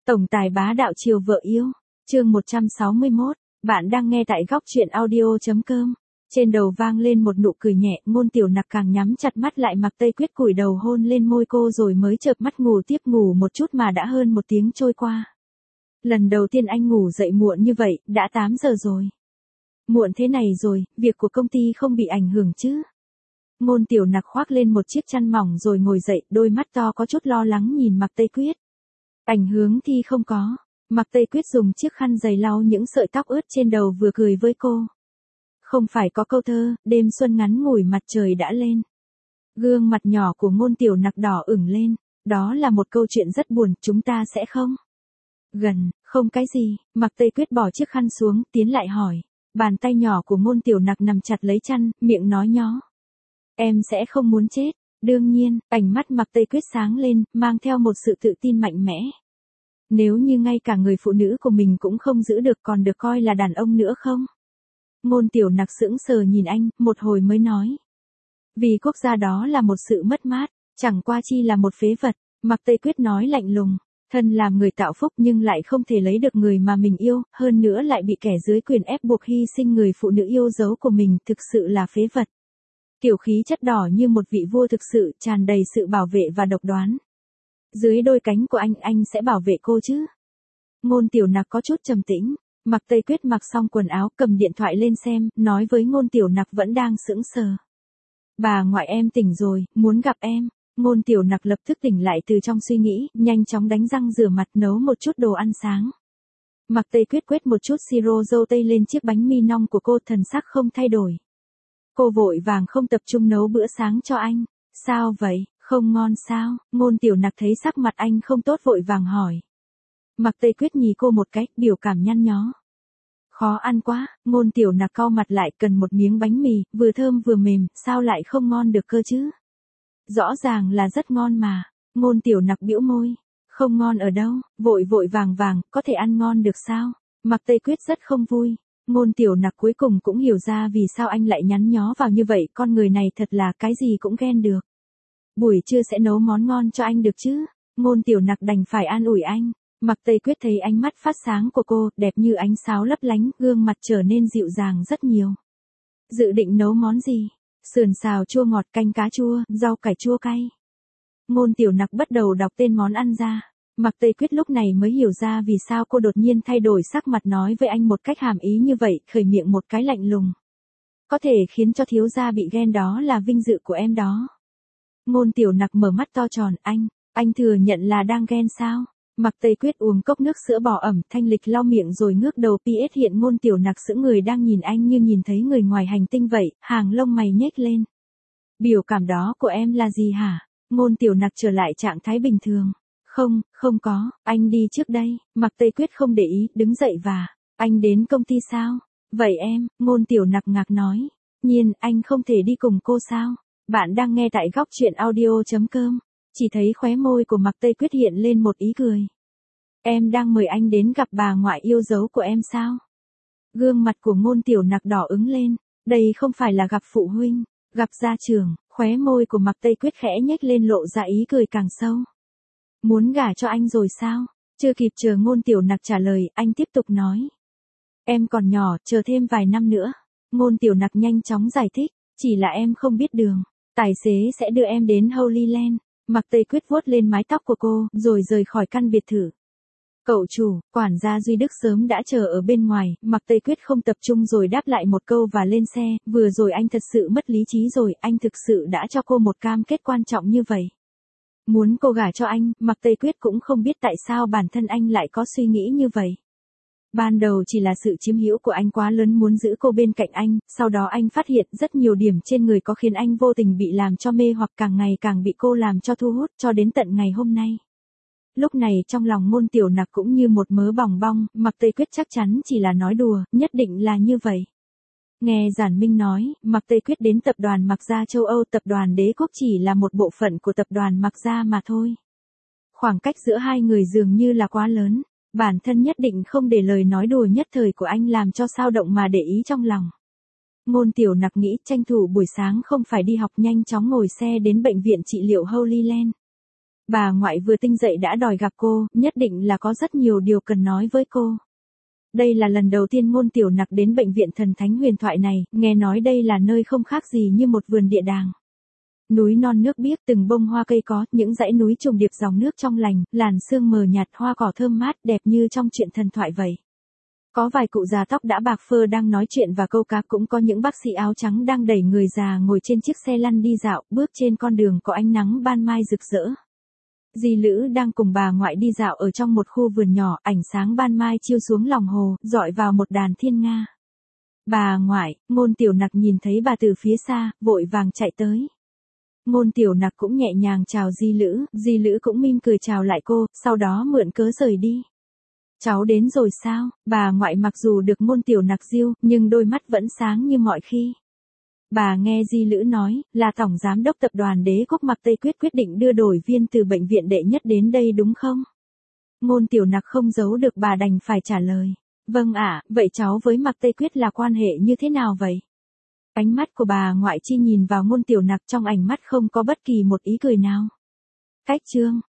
Tổng tài bá đạo chiều vợ yêu, chương 161, bạn đang nghe tại góc truyện audio.com. Trên đầu vang lên một nụ cười nhẹ, Ngôn Tiểu Nặc càng nhắm chặt mắt lại, Mạc Tây Quyết cúi đầu hôn lên môi cô rồi mới chợp mắt ngủ tiếp, ngủ một chút mà đã hơn một tiếng trôi qua. Lần đầu tiên anh ngủ dậy muộn như vậy, đã 8 giờ rồi. Muộn thế này rồi, việc của công ty không bị ảnh hưởng chứ? Ngôn Tiểu Nặc khoác lên một chiếc chăn mỏng rồi ngồi dậy, đôi mắt to có chút lo lắng nhìn Mạc Tây Quyết. Ảnh hưởng thì không có. Mạc Tây Quyết dùng chiếc khăn giày lau những sợi tóc ướt trên đầu vừa cười với cô. Không phải có câu thơ, đêm xuân ngắn ngủi mặt trời đã lên. Gương mặt nhỏ của Ngôn Tiểu Nặc đỏ ửng lên. Đó là một câu chuyện rất buồn, chúng ta sẽ không? Gần, không cái gì. Mạc Tây Quyết bỏ chiếc khăn xuống, tiến lại hỏi. Bàn tay nhỏ của Ngôn Tiểu Nặc nằm chặt lấy chăn, miệng nói nhó. Em sẽ không muốn chết. Đương nhiên, ánh mắt Mạc Tây Quyết sáng lên, mang theo một sự tự tin mạnh mẽ. Nếu như ngay cả người phụ nữ của mình cũng không giữ được, còn được coi là đàn ông nữa không? Ngôn Tiểu Nặc sững sờ nhìn anh, một hồi mới nói. Vì quốc gia đó là một sự mất mát, chẳng qua chi là một phế vật. Mạc Tây Quyết nói lạnh lùng. Thân làm người tạo phúc nhưng lại không thể lấy được người mà mình yêu, hơn nữa lại bị kẻ dưới quyền ép buộc hy sinh người phụ nữ yêu dấu của mình, thực sự là phế vật. Kiểu khí chất đỏ như một vị vua thực sự, tràn đầy sự bảo vệ và độc đoán. Dưới đôi cánh của anh sẽ bảo vệ cô chứ? Ngôn Tiểu Nặc có chút trầm tĩnh. Mạc Tây Quyết mặc xong quần áo, cầm điện thoại lên xem, nói với Ngôn Tiểu Nặc vẫn đang sững sờ. Bà ngoại em tỉnh rồi, muốn gặp em. Ngôn Tiểu Nặc lập tức tỉnh lại từ trong suy nghĩ, nhanh chóng đánh răng rửa mặt, nấu một chút đồ ăn sáng. Mạc Tây Quyết quét một chút siro dâu tây lên chiếc bánh mì nong của cô, thần sắc không thay đổi. Cô vội vàng không tập trung nấu bữa sáng cho anh. Sao vậy, không ngon sao? Ngôn Tiểu Nặc thấy sắc mặt anh không tốt vội vàng hỏi. Mạc Tây Quyết nhìn cô một cái, biểu cảm nhăn nhó. Khó ăn quá. Ngôn Tiểu Nặc cau mặt lại, cần một miếng bánh mì, vừa thơm vừa mềm, sao lại không ngon được cơ chứ? Rõ ràng là rất ngon mà. Ngôn Tiểu Nặc bĩu môi. Không ngon ở đâu, vội vàng, có thể ăn ngon được sao? Mạc Tây Quyết rất không vui. Ngôn Tiểu Nặc cuối cùng cũng hiểu ra vì sao anh lại nhắn nhó vào như vậy, con người này thật là cái gì cũng ghen được. Buổi trưa sẽ nấu món ngon cho anh được chứ? Ngôn Tiểu Nặc đành phải an ủi anh. Mạc Tây Quyết thấy ánh mắt phát sáng của cô, đẹp như ánh sáo lấp lánh, gương mặt trở nên dịu dàng rất nhiều. Dự định nấu món gì? Sườn xào chua ngọt, canh cá chua, rau cải chua cay. Ngôn Tiểu Nặc bắt đầu đọc tên món ăn ra. Mạc Tây Quyết lúc này mới hiểu ra vì sao cô đột nhiên thay đổi sắc mặt, nói với anh một cách hàm ý như vậy, khởi miệng một cái lạnh lùng. Có thể khiến cho thiếu gia bị ghen đó là vinh dự của em đó. Ngôn Tiểu Nặc mở mắt to tròn, anh thừa nhận là đang ghen sao? Mạc Tây Quyết uống cốc nước sữa bò ẩm, thanh lịch lau miệng rồi ngước đầu PS hiện Ngôn Tiểu Nặc sững người đang nhìn anh như nhìn thấy người ngoài hành tinh vậy, hàng lông mày nhếch lên. Biểu cảm đó của em là gì hả? Ngôn Tiểu Nặc trở lại trạng thái bình thường. Không có, anh đi trước đây. Mạc Tây Quyết không để ý, đứng dậy và, anh đến công ty sao? Vậy em, Ngôn Tiểu Nặc ngạc nói. Nhiên, anh không thể đi cùng cô sao? Bạn đang nghe tại góc truyện audio.com. Chỉ thấy khóe môi của Mạc Tây Quyết hiện lên một ý cười. Em đang mời anh đến gặp bà ngoại yêu dấu của em sao? Gương mặt của Ngôn Tiểu Nặc đỏ ửng lên. Đây không phải là gặp phụ huynh, gặp gia trưởng. Khóe môi của Mạc Tây Quyết khẽ nhếch lên lộ ra ý cười càng sâu. Muốn gả cho anh rồi sao? Chưa kịp chờ Ngôn Tiểu Nặc trả lời, anh tiếp tục nói. Em còn nhỏ, chờ thêm vài năm nữa. Ngôn Tiểu Nặc nhanh chóng giải thích. Chỉ là em không biết đường. Tài xế sẽ đưa em đến Holy Land. Mạc Tây Quyết vuốt lên mái tóc của cô, rồi rời khỏi căn biệt thự. Cậu chủ, quản gia Duy Đức sớm đã chờ ở bên ngoài, Mạc Tây Quyết không tập trung rồi đáp lại một câu và lên xe, vừa rồi anh thật sự mất lý trí rồi, anh thực sự đã cho cô một cam kết quan trọng như vậy. Muốn cô gả cho anh, Mạc Tây Quyết cũng không biết tại sao bản thân anh lại có suy nghĩ như vậy. Ban đầu chỉ là sự chiếm hữu của anh quá lớn muốn giữ cô bên cạnh anh, sau đó anh phát hiện rất nhiều điểm trên người có khiến anh vô tình bị làm cho mê hoặc càng ngày càng bị cô làm cho thu hút cho đến tận ngày hôm nay. Lúc này trong lòng Ngôn Tiểu Nặc cũng như một mớ bòng bong, Mạc Tây Quyết chắc chắn chỉ là nói đùa, nhất định là như vậy. Nghe Giản Minh nói, Mạc Tây Quyết đến tập đoàn Mạc Gia châu Âu, tập đoàn Đế Quốc chỉ là một bộ phận của tập đoàn Mạc Gia mà thôi. Khoảng cách giữa hai người dường như là quá lớn. Bản thân nhất định không để lời nói đùa nhất thời của anh làm cho sao động mà để ý trong lòng. Ngôn Tiểu Nặc nghĩ tranh thủ buổi sáng không phải đi học, nhanh chóng ngồi xe đến bệnh viện trị liệu Holy Land. Bà ngoại vừa tinh dậy đã đòi gặp cô, nhất định là có rất nhiều điều cần nói với cô. Đây là lần đầu tiên Ngôn Tiểu Nặc đến bệnh viện Thần Thánh huyền thoại này, nghe nói đây là nơi không khác gì như một vườn địa đàng. Núi non nước biếc, từng bông hoa cây có, những dãy núi trùng điệp dòng nước trong lành, làn sương mờ nhạt, hoa cỏ thơm mát, đẹp như trong truyện thần thoại vậy. Có vài cụ già tóc đã bạc phơ đang nói chuyện và câu cá, cũng có những bác sĩ áo trắng đang đẩy người già ngồi trên chiếc xe lăn đi dạo, bước trên con đường có ánh nắng ban mai rực rỡ. Di Lữ đang cùng bà ngoại đi dạo ở trong một khu vườn nhỏ, ánh sáng ban mai chiếu xuống lòng hồ, rọi vào một đàn thiên nga. Bà ngoại, Ngôn Tiểu Nặc nhìn thấy bà từ phía xa, vội vàng chạy tới. Ngôn Tiểu Nặc cũng nhẹ nhàng chào Di Lữ cũng mỉm cười chào lại cô, sau đó mượn cớ rời đi. Cháu đến rồi sao? Bà ngoại mặc dù được Ngôn Tiểu Nặc giêu, nhưng đôi mắt vẫn sáng như mọi khi. Bà nghe Di Lữ nói, là tổng giám đốc tập đoàn Đế Quốc Mạc Tây Quyết quyết định đưa đổi viên từ bệnh viện đệ nhất đến đây đúng không? Ngôn Tiểu Nặc không giấu được, bà đành phải trả lời. Vâng ạ, vậy cháu với Mạc Tây Quyết là quan hệ như thế nào vậy? Ánh mắt của bà ngoại chi nhìn vào Ngôn Tiểu Nặc, trong ánh mắt không có bất kỳ một ý cười nào. Cách chương